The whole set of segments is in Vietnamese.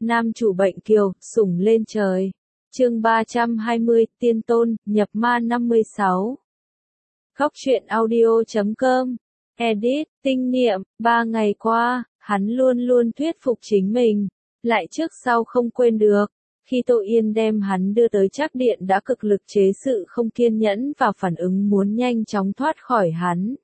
Nam chủ bệnh kiều, sủng lên trời. Chương 320, Tiên Tôn, nhập ma 56. Góc truyện audio.com. Edit, tinh niệm, 3 ngày qua, hắn luôn luôn thuyết phục chính mình, lại trước sau không quên được. Khi Tô Yên đem hắn đưa tới Trác Điện đã cực lực chế sự không kiên nhẫn và phản ứng muốn nhanh chóng thoát khỏi hắn.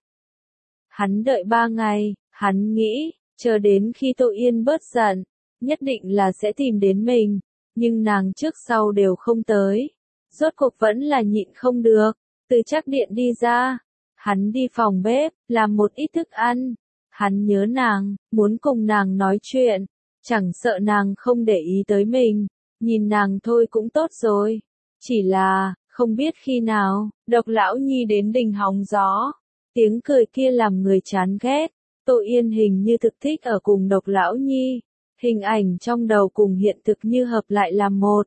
Hắn đợi 3 ngày, hắn nghĩ, chờ đến khi Tô Yên bớt giận, nhất định là sẽ tìm đến mình, nhưng nàng trước sau đều không tới. Rốt cuộc vẫn là nhịn không được, từ Trác Điện đi ra, hắn đi phòng bếp, làm một ít thức ăn. Hắn nhớ nàng, muốn cùng nàng nói chuyện, chẳng sợ nàng không để ý tới mình, nhìn nàng thôi cũng tốt rồi. Chỉ là, không biết khi nào, Độc Lão Nhi đến đình hóng gió. Tiếng cười kia làm người chán ghét. Tô Yên hình như thực thích ở cùng Độc Lão Nhi. Hình ảnh trong đầu cùng hiện thực như hợp lại làm một.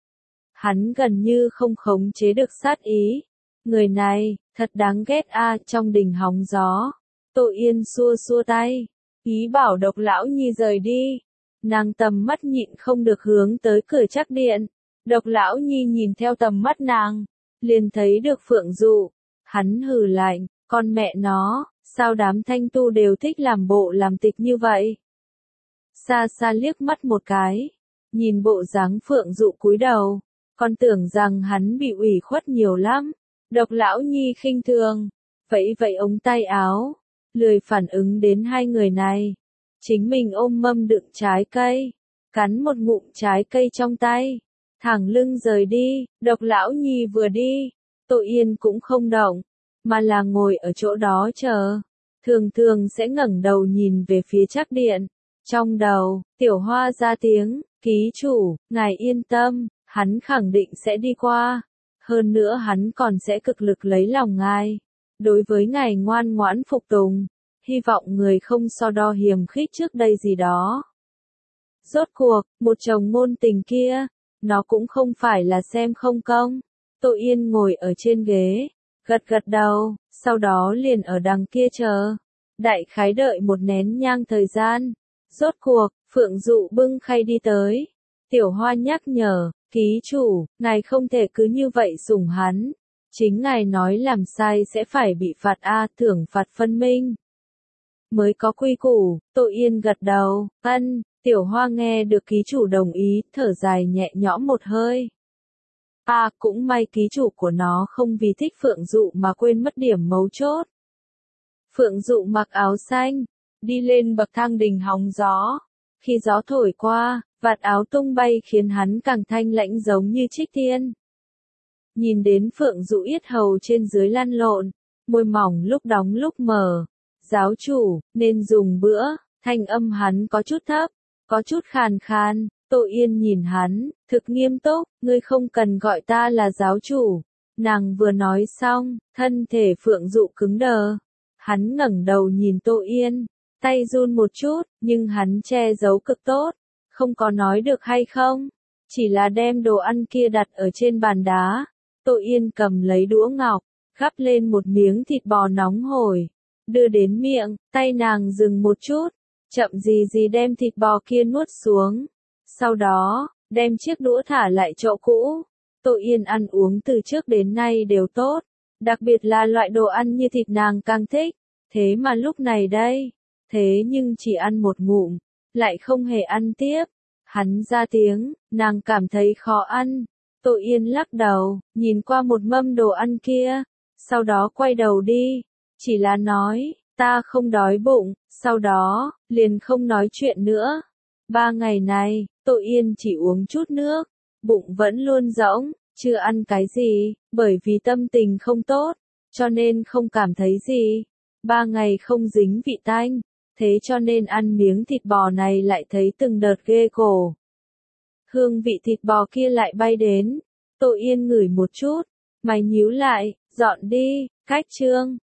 Hắn gần như không khống chế được sát ý. Người này, thật đáng ghét a. Trong đình hóng gió. Tô Yên xua xua tay, ý bảo Độc Lão Nhi rời đi. Nàng tầm mắt nhịn không được hướng tới cửa Trác Điện. Độc Lão Nhi nhìn theo tầm mắt nàng, liền thấy được Phượng Dụ. Hắn hừ lạnh, con mẹ nó, sao đám thanh tu đều thích làm bộ làm tịch như vậy? Xa xa liếc mắt một cái, nhìn bộ dáng Phượng Dụ cúi đầu, còn tưởng rằng hắn bị ủy khuất nhiều lắm. Độc Lão Nhi khinh thường, vẫy vẫy ống tay áo, lười phản ứng đến hai người này. Chính mình ôm mâm đựng trái cây, cắn một ngụm trái cây trong tay, thẳng lưng rời đi. Độc Lão Nhi vừa đi, Tô Yên cũng không động, mà là ngồi ở chỗ đó chờ. Thường thường sẽ ngẩng đầu nhìn về phía Trác Điện. Trong đầu, Tiểu Hoa ra tiếng, ký chủ, ngài yên tâm, hắn khẳng định sẽ đi qua. Hơn nữa hắn còn sẽ cực lực lấy lòng ngài. Đối với ngài ngoan ngoãn phục tùng, hy vọng người không so đo hiềm khích trước đây gì đó. Rốt cuộc, một chồng ngôn tình kia, nó cũng không phải là xem không công. Tô Yên ngồi ở trên ghế, gật gật đầu, sau đó liền ở đằng kia chờ. Đại khái đợi một nén nhang thời gian. Rốt cuộc, Phượng Dụ bưng khay đi tới. Tiểu Hoa nhắc nhở, ký chủ, ngài không thể cứ như vậy sủng hắn. Chính ngài nói làm sai sẽ phải bị phạt a, thưởng phạt phân minh. Mới có quy củ. Tô Yên gật đầu, ân. Tiểu Hoa nghe được ký chủ đồng ý, thở dài nhẹ nhõm một hơi. Cũng may ký chủ của nó không vì thích Phượng Dụ mà quên mất điểm mấu chốt. Phượng Dụ mặc áo xanh, đi lên bậc thang đình hóng gió. Khi gió thổi qua, vạt áo tung bay khiến hắn càng thanh lãnh giống như trích tiên. Nhìn đến Phượng Dụ yết hầu trên dưới lăn lộn, môi mỏng lúc đóng lúc mở. Giáo chủ, nên dùng bữa. Thanh âm hắn có chút thấp, có chút khàn khàn. Tô Yên nhìn hắn, thực nghiêm túc, ngươi không cần gọi ta là giáo chủ. Nàng vừa nói xong, thân thể Phượng Dụ cứng đờ. Hắn ngẩng đầu nhìn Tô Yên, tay run một chút, nhưng hắn che giấu cực tốt, không có nói được hay không. Chỉ là đem đồ ăn kia đặt ở trên bàn đá. Tô Yên cầm lấy đũa ngọc, gắp lên một miếng thịt bò nóng hổi, đưa đến miệng, tay nàng dừng một chút, chậm gì gì đem thịt bò kia nuốt xuống. Sau đó, đem chiếc đũa thả lại chỗ cũ. Tô Yên ăn uống từ trước đến nay đều tốt, đặc biệt là loại đồ ăn như thịt nàng càng thích. Thế mà lúc này đây, thế nhưng chỉ ăn một ngụm, lại không hề ăn tiếp. Hắn ra tiếng, nàng cảm thấy khó ăn. Tô Yên lắc đầu, nhìn qua một mâm đồ ăn kia, sau đó quay đầu đi. Chỉ là nói, ta không đói bụng, sau đó, liền không nói chuyện nữa. 3 ngày này, Tô Yên chỉ uống chút nước, bụng vẫn luôn rỗng, chưa ăn cái gì, bởi vì tâm tình không tốt, cho nên không cảm thấy gì. 3 ngày không dính vị tanh, thế cho nên ăn miếng thịt bò này lại thấy từng đợt ghê cổ. Hương vị thịt bò kia lại bay đến, Tô Yên ngửi một chút, mày nhíu lại, dọn đi, cách chương.